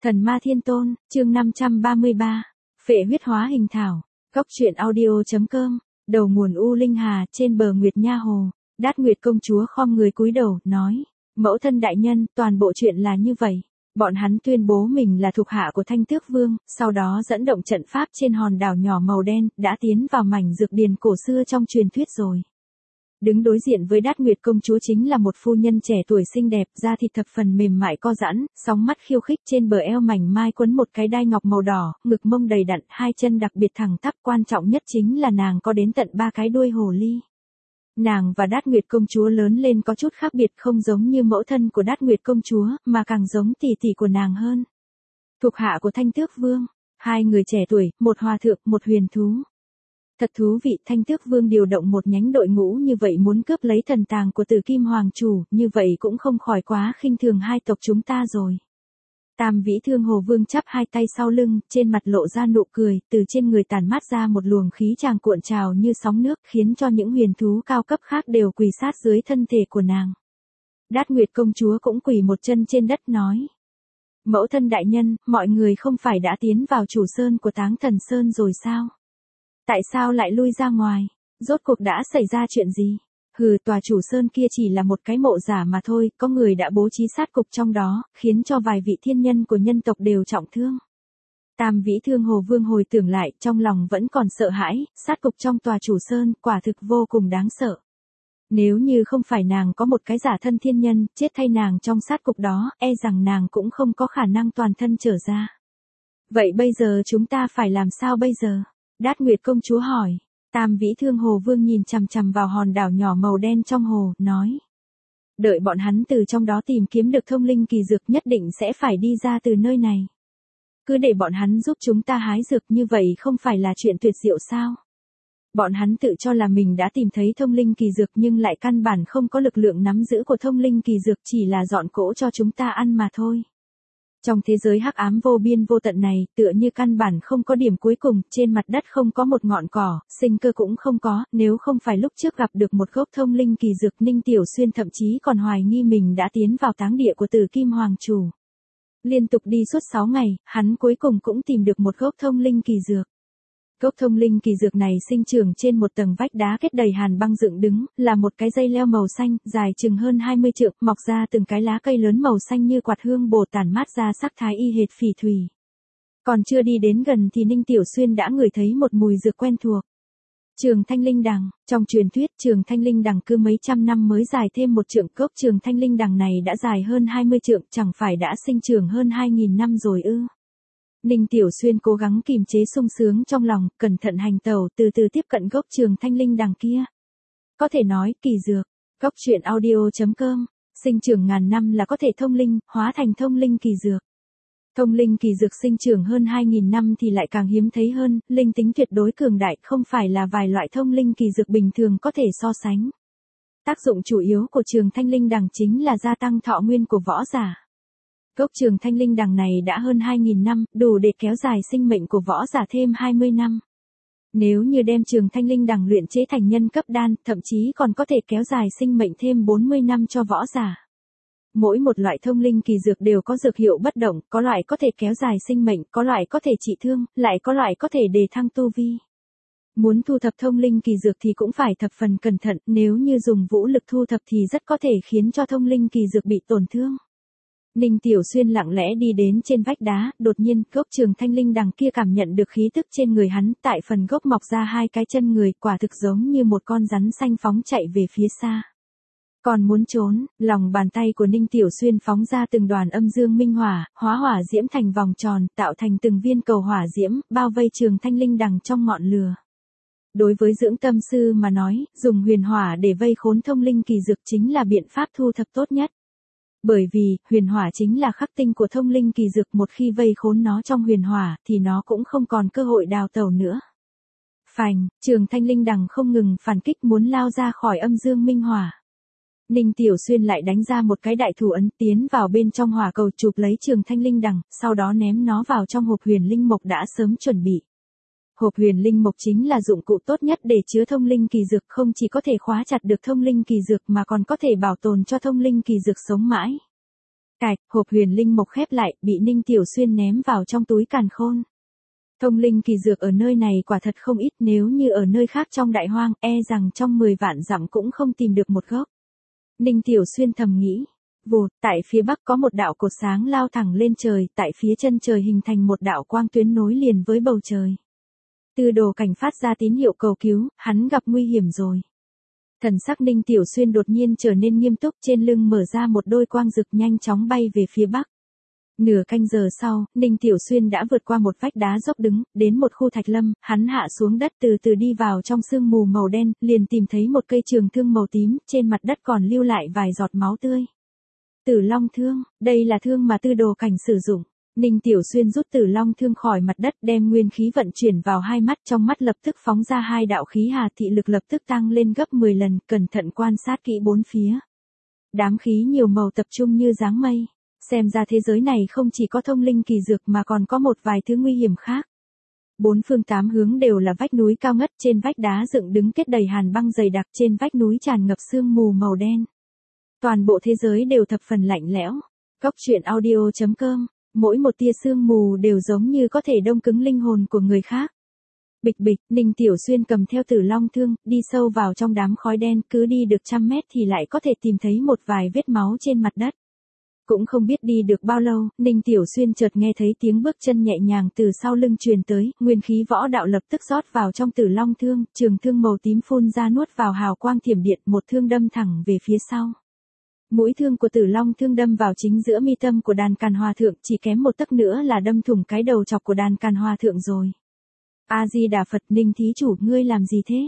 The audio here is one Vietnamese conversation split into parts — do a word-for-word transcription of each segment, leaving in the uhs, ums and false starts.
Thần ma thiên tôn, chương năm trăm ba mươi ba. Phệ huyết hóa hình thảo. Góc truyện audio.com. Đầu nguồn U Linh Hà, trên bờ Nguyệt Nha Hồ. Đát Nguyệt công chúa khom người cúi đầu, nói: Mẫu thân đại nhân, toàn bộ chuyện là như vậy. Bọn hắn tuyên bố mình là thuộc hạ của Thanh Tước Vương, sau đó dẫn động trận pháp trên hòn đảo nhỏ màu đen, đã tiến vào mảnh dược điền cổ xưa trong truyền thuyết rồi. Đứng đối diện với Đát Nguyệt công chúa chính là một phu nhân trẻ tuổi xinh đẹp, da thịt thập phần mềm mại co giãn, sóng mắt khiêu khích, trên bờ eo mảnh mai quấn một cái đai ngọc màu đỏ, ngực mông đầy đặn, hai chân đặc biệt thẳng tắp, quan trọng nhất chính là nàng có đến tận ba cái đuôi hồ ly. Nàng và Đát Nguyệt công chúa lớn lên có chút khác biệt, không giống như mẫu thân của Đát Nguyệt công chúa, mà càng giống tỷ tỷ của nàng hơn. Thuộc hạ của Thanh Tước Vương, hai người trẻ tuổi, một hòa thượng, một huyền thú. Thật thú vị, Thanh Tước Vương điều động một nhánh đội ngũ như vậy muốn cướp lấy thần tàng của Tử Kim Hoàng Chủ, như vậy cũng không khỏi quá khinh thường hai tộc chúng ta rồi. Tam Vĩ Thương Hồ Vương chắp hai tay sau lưng, trên mặt lộ ra nụ cười, từ trên người tản mát ra một luồng khí tràng cuộn trào như sóng nước, khiến cho những huyền thú cao cấp khác đều quỳ sát dưới thân thể của nàng. Đát Nguyệt công chúa cũng quỳ một chân trên đất nói: Mẫu thân đại nhân, mọi người không phải đã tiến vào chủ sơn của Táng Thần Sơn rồi sao? Tại sao lại lui ra ngoài? Rốt cuộc đã xảy ra chuyện gì? Hừ, tòa chủ sơn kia chỉ là một cái mộ giả mà thôi, có người đã bố trí sát cục trong đó, khiến cho vài vị thiên nhân của nhân tộc đều trọng thương. Tam Vĩ Thương Hồ Vương hồi tưởng lại, trong lòng vẫn còn sợ hãi, sát cục trong tòa chủ sơn, quả thực vô cùng đáng sợ. Nếu như không phải nàng có một cái giả thân thiên nhân, chết thay nàng trong sát cục đó, e rằng nàng cũng không có khả năng toàn thân trở ra. Vậy bây giờ chúng ta phải làm sao bây giờ? Đát Nguyệt công chúa hỏi. Tam Vĩ Thương Hồ Vương nhìn chằm chằm vào hòn đảo nhỏ màu đen trong hồ, nói: Đợi bọn hắn từ trong đó tìm kiếm được thông linh kỳ dược, nhất định sẽ phải đi ra từ nơi này. Cứ để bọn hắn giúp chúng ta hái dược, như vậy không phải là chuyện tuyệt diệu sao? Bọn hắn tự cho là mình đã tìm thấy thông linh kỳ dược nhưng lại căn bản không có lực lượng nắm giữ của thông linh kỳ dược, chỉ là dọn cỗ cho chúng ta ăn mà thôi. Trong thế giới hắc ám vô biên vô tận này, tựa như căn bản không có điểm cuối cùng, trên mặt đất không có một ngọn cỏ, sinh cơ cũng không có, nếu không phải lúc trước gặp được một gốc thông linh kỳ dược, Ninh Tiểu Xuyên thậm chí còn hoài nghi mình đã tiến vào táng địa của Tử Kim Hoàng Chủ. Liên tục đi suốt sáu ngày, hắn cuối cùng cũng tìm được một gốc thông linh kỳ dược. Gốc thông linh kỳ dược này sinh trưởng trên một tầng vách đá kết đầy hàn băng dựng đứng, là một cái dây leo màu xanh, dài chừng hơn hai mươi trượng, mọc ra từng cái lá cây lớn màu xanh như quạt hương bồ tản mát ra sắc thái y hệt phỉ thủy. Còn chưa đi đến gần thì Ninh Tiểu Xuyên đã ngửi thấy một mùi dược quen thuộc. Trường Thanh Linh Đằng, trong truyền thuyết Trường Thanh Linh Đằng cứ mấy trăm năm mới dài thêm một trượng, gốc Trường Thanh Linh Đằng này đã dài hơn hai mươi trượng, chẳng phải đã sinh trưởng hơn hai nghìn năm rồi ư? Ninh Tiểu Xuyên cố gắng kìm chế sung sướng trong lòng, cẩn thận hành tẩu, từ từ tiếp cận gốc Trường Thanh Linh Đằng kia. Có thể nói, kỳ dược. Góc truyện audio.com. Sinh trưởng ngàn năm là có thể thông linh, hóa thành thông linh kỳ dược. Thông linh kỳ dược sinh trưởng hơn hai nghìn năm thì lại càng hiếm thấy hơn, linh tính tuyệt đối cường đại, không phải là vài loại thông linh kỳ dược bình thường có thể so sánh. Tác dụng chủ yếu của Trường Thanh Linh Đằng chính là gia tăng thọ nguyên của võ giả. Gốc Trường Thanh Linh Đằng này đã hơn hai nghìn năm, đủ để kéo dài sinh mệnh của võ giả thêm hai mươi năm. Nếu như đem Trường Thanh Linh Đằng luyện chế thành nhân cấp đan, thậm chí còn có thể kéo dài sinh mệnh thêm bốn mươi năm cho võ giả. Mỗi một loại thông linh kỳ dược đều có dược hiệu bất động, có loại có thể kéo dài sinh mệnh, có loại có thể trị thương, lại có loại có thể đề thăng tu vi. Muốn thu thập thông linh kỳ dược thì cũng phải thập phần cẩn thận, nếu như dùng vũ lực thu thập thì rất có thể khiến cho thông linh kỳ dược bị tổn thương. Ninh Tiểu Xuyên lặng lẽ đi đến trên vách đá, đột nhiên, gốc Trường Thanh Linh Đằng kia cảm nhận được khí tức trên người hắn, tại phần gốc mọc ra hai cái chân người, quả thực giống như một con rắn xanh phóng chạy về phía xa. Còn muốn trốn, lòng bàn tay của Ninh Tiểu Xuyên phóng ra từng đoàn âm dương minh hỏa, hóa hỏa diễm thành vòng tròn, tạo thành từng viên cầu hỏa diễm, bao vây Trường Thanh Linh Đằng trong ngọn lửa. Đối với dưỡng tâm sư mà nói, dùng huyền hỏa để vây khốn thông linh kỳ dược chính là biện pháp thu thập tốt nhất. Bởi vì, huyền hỏa chính là khắc tinh của thông linh kỳ dược, một khi vây khốn nó trong huyền hỏa, thì nó cũng không còn cơ hội đào tẩu nữa. Phành, Trường Thanh Linh Đằng không ngừng phản kích muốn lao ra khỏi âm dương minh hỏa. Ninh Tiểu Xuyên lại đánh ra một cái đại thủ ấn, tiến vào bên trong hỏa cầu, chụp lấy Trường Thanh Linh Đằng, sau đó ném nó vào trong hộp huyền linh mộc đã sớm chuẩn bị. Hộp huyền linh mộc chính là dụng cụ tốt nhất để chứa thông linh kỳ dược, không chỉ có thể khóa chặt được thông linh kỳ dược mà còn có thể bảo tồn cho thông linh kỳ dược sống mãi. Cạch, hộp huyền linh mộc khép lại, bị Ninh Tiểu Xuyên ném vào trong túi càn khôn. Thông linh kỳ dược ở nơi này quả thật không ít, nếu như ở nơi khác trong đại hoang, e rằng trong mười vạn dặm cũng không tìm được một gốc. Ninh Tiểu Xuyên thầm nghĩ. Vụt, tại phía bắc có một đạo cột sáng lao thẳng lên trời, tại phía chân trời hình thành một đạo quang tuyến nối liền với bầu trời. Tư Đồ Cảnh phát ra tín hiệu cầu cứu, hắn gặp nguy hiểm rồi. Thần sắc Ninh Tiểu Xuyên đột nhiên trở nên nghiêm túc, trên lưng mở ra một đôi quang rực nhanh chóng bay về phía bắc. Nửa canh giờ sau, Ninh Tiểu Xuyên đã vượt qua một vách đá dốc đứng, đến một khu thạch lâm, hắn hạ xuống đất từ từ đi vào trong sương mù màu đen, liền tìm thấy một cây trường thương màu tím, trên mặt đất còn lưu lại vài giọt máu tươi. Tử Long thương, đây là thương mà Tư Đồ Cảnh sử dụng. Ninh Tiểu Xuyên rút Tử Long thương khỏi mặt đất, đem nguyên khí vận chuyển vào hai mắt, trong mắt lập tức phóng ra hai đạo khí hà, thị lực lập tức tăng lên gấp mười lần, cẩn thận quan sát kỹ bốn phía. Đám khí nhiều màu tập trung như dáng mây, xem ra thế giới này không chỉ có thông linh kỳ dược mà còn có một vài thứ nguy hiểm khác. Bốn phương tám hướng đều là vách núi cao ngất, trên vách đá dựng đứng kết đầy hàn băng dày đặc, trên vách núi tràn ngập sương mù màu đen. Toàn bộ thế giới đều thập phần lạnh lẽo. Cốc truyện audio chấm com, mỗi một tia sương mù đều giống như có thể đông cứng linh hồn của người khác. Bịch bịch, Ninh Tiểu Xuyên cầm theo Tử Long thương, đi sâu vào trong đám khói đen, cứ đi được trăm mét thì lại có thể tìm thấy một vài vết máu trên mặt đất. Cũng không biết đi được bao lâu, Ninh Tiểu Xuyên chợt nghe thấy tiếng bước chân nhẹ nhàng từ sau lưng truyền tới, nguyên khí võ đạo lập tức rót vào trong Tử Long thương, trường thương màu tím phun ra nuốt vào hào quang thiểm điện, một thương đâm thẳng về phía sau. Mũi thương của Tử Long thương đâm vào chính giữa mi tâm của Đàn Càn Hòa Thượng, chỉ kém một tấc nữa là đâm thủng cái đầu chọc của Đàn Càn Hòa Thượng rồi. A Di Đà Phật, Ninh thí chủ, ngươi làm gì thế?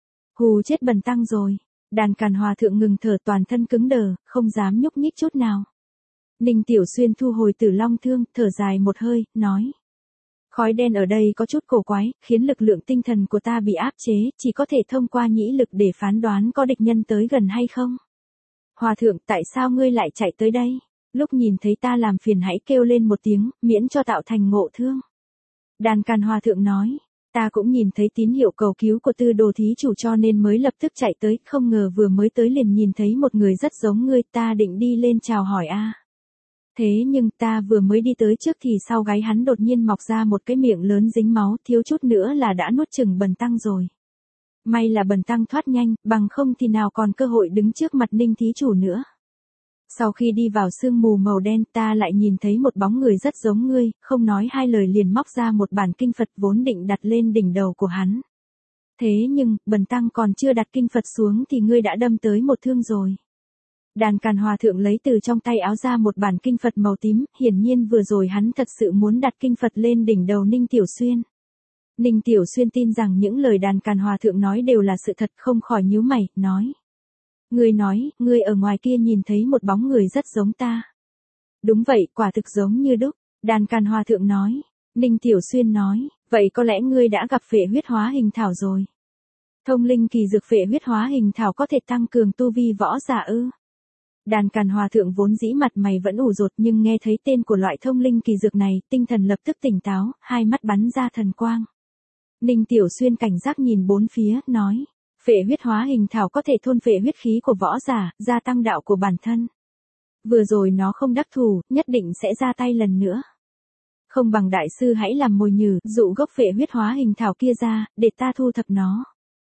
Hù chết bần tăng rồi. Đàn Càn Hòa Thượng ngừng thở, toàn thân cứng đờ, không dám nhúc nhích chút nào. Ninh Tiểu Xuyên thu hồi Tử Long thương, thở dài một hơi, nói. Khói đen ở đây có chút cổ quái, khiến lực lượng tinh thần của ta bị áp chế, chỉ có thể thông qua nhĩ lực để phán đoán có địch nhân tới gần hay không. Hòa thượng, tại sao ngươi lại chạy tới đây? Lúc nhìn thấy ta làm phiền hãy kêu lên một tiếng, miễn cho tạo thành ngộ thương. Đàn Càn Hòa Thượng nói, ta cũng nhìn thấy tín hiệu cầu cứu của Tư Đồ thí chủ cho nên mới lập tức chạy tới, không ngờ vừa mới tới liền nhìn thấy một người rất giống ngươi, ta định đi lên chào hỏi a. Thế nhưng ta vừa mới đi tới trước thì sau gáy hắn đột nhiên mọc ra một cái miệng lớn dính máu, thiếu chút nữa là đã nuốt chửng bần tăng rồi. May là bần tăng thoát nhanh, bằng không thì nào còn cơ hội đứng trước mặt Ninh thí chủ nữa. Sau khi đi vào sương mù màu đen, ta lại nhìn thấy một bóng người rất giống ngươi, không nói hai lời liền móc ra một bản kinh Phật vốn định đặt lên đỉnh đầu của hắn. Thế nhưng, bần tăng còn chưa đặt kinh Phật xuống thì ngươi đã đâm tới một thương rồi. Đàn Càn Hòa Thượng lấy từ trong tay áo ra một bản kinh Phật màu tím, hiển nhiên vừa rồi hắn thật sự muốn đặt kinh Phật lên đỉnh đầu Ninh Tiểu Xuyên. Ninh Tiểu Xuyên tin rằng những lời Đàn Càn Hòa Thượng nói đều là sự thật, không khỏi nhíu mày, nói. Ngươi nói, ngươi ở ngoài kia nhìn thấy một bóng người rất giống ta. Đúng vậy, quả thực giống như đúc, Đàn Càn Hòa Thượng nói. Ninh Tiểu Xuyên nói, vậy có lẽ ngươi đã gặp phệ huyết hóa hình thảo rồi. Thông linh kỳ dược phệ huyết hóa hình thảo có thể tăng cường tu vi võ giả ư? Đàn Càn Hòa Thượng vốn dĩ mặt mày vẫn ủ rột nhưng nghe thấy tên của loại thông linh kỳ dược này, tinh thần lập tức tỉnh táo, hai mắt bắn ra thần quang. Ninh Tiểu Xuyên cảnh giác nhìn bốn phía, nói, phệ huyết hóa hình thảo có thể thôn phệ huyết khí của võ giả, gia tăng đạo của bản thân. Vừa rồi nó không đắc thủ, nhất định sẽ ra tay lần nữa. Không bằng đại sư hãy làm mồi nhử, dụ gốc phệ huyết hóa hình thảo kia ra, để ta thu thập nó.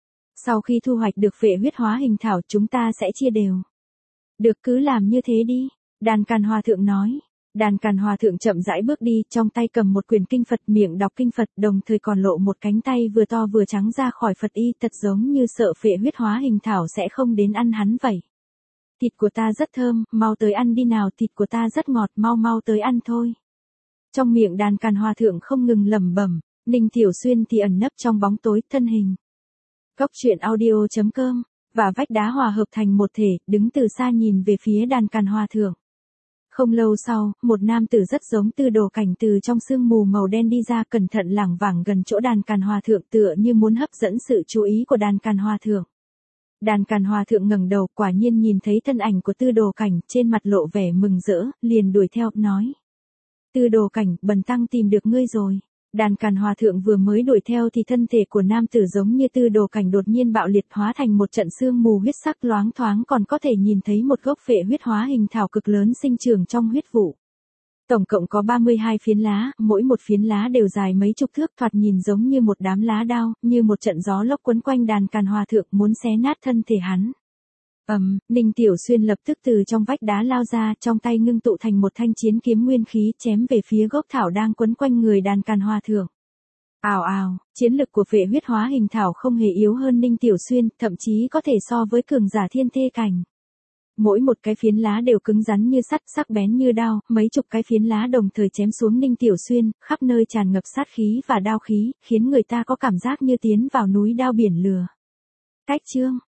Sau khi thu hoạch được phệ huyết hóa hình thảo chúng ta sẽ chia đều. Được, cứ làm như thế đi, Đàn Càn Hòa Thượng nói. Đàn Càn Hòa Thượng chậm rãi bước đi, trong tay cầm một quyển kinh Phật, miệng đọc kinh Phật, đồng thời còn lộ một cánh tay vừa to vừa trắng ra khỏi Phật y, thật giống như sợ phệ huyết hóa hình thảo sẽ không đến ăn hắn vậy. Thịt của ta rất thơm, mau tới ăn đi nào, thịt của ta rất ngọt, mau mau tới ăn thôi. Trong miệng Đàn Càn Hòa Thượng không ngừng lẩm bẩm, Ninh Tiểu Xuyên thì ẩn nấp trong bóng tối, thân hình. Cốc truyện audio chấm com, và vách đá hòa hợp thành một thể, đứng từ xa nhìn về phía Đàn Càn Hòa Thượng. Không lâu sau, một nam tử rất giống Tư Đồ Cảnh từ trong sương mù màu đen đi ra, cẩn thận lảng vảng gần chỗ Đàn Càn Hòa Thượng, tựa như muốn hấp dẫn sự chú ý của Đàn Càn Hòa Thượng. Đàn Càn Hòa Thượng ngẩng đầu, quả nhiên nhìn thấy thân ảnh của Tư Đồ Cảnh, trên mặt lộ vẻ mừng rỡ, liền đuổi theo, nói. Tư Đồ Cảnh, bần tăng tìm được ngươi rồi. Đàn Càn Hòa Thượng vừa mới đuổi theo thì thân thể của nam tử giống như tư đồ cảnh đột nhiên bạo liệt hóa thành một trận sương mù huyết sắc loáng thoáng, còn có thể nhìn thấy một gốc phệ huyết hóa hình thảo cực lớn sinh trưởng trong huyết vụ. Tổng cộng có ba mươi hai phiến lá, mỗi một phiến lá đều dài mấy chục thước, thoạt nhìn giống như một đám lá đao, như một trận gió lốc quấn quanh Đàn Càn Hòa Thượng muốn xé nát thân thể hắn. Ầm, um, Ninh Tiểu Xuyên lập tức từ trong vách đá lao ra, trong tay ngưng tụ thành một thanh chiến kiếm nguyên khí, chém về phía gốc thảo đang quấn quanh người Đàn Càn Hòa Thượng. Ào ào, chiến lực của phệ huyết hóa hình thảo không hề yếu hơn Ninh Tiểu Xuyên, thậm chí có thể so với cường giả thiên thê cảnh. Mỗi một cái phiến lá đều cứng rắn như sắt, sắc bén như đao, mấy chục cái phiến lá đồng thời chém xuống Ninh Tiểu Xuyên, khắp nơi tràn ngập sát khí và đao khí, khiến người ta có cảm giác như tiến vào núi đao biển lửa. Cách chương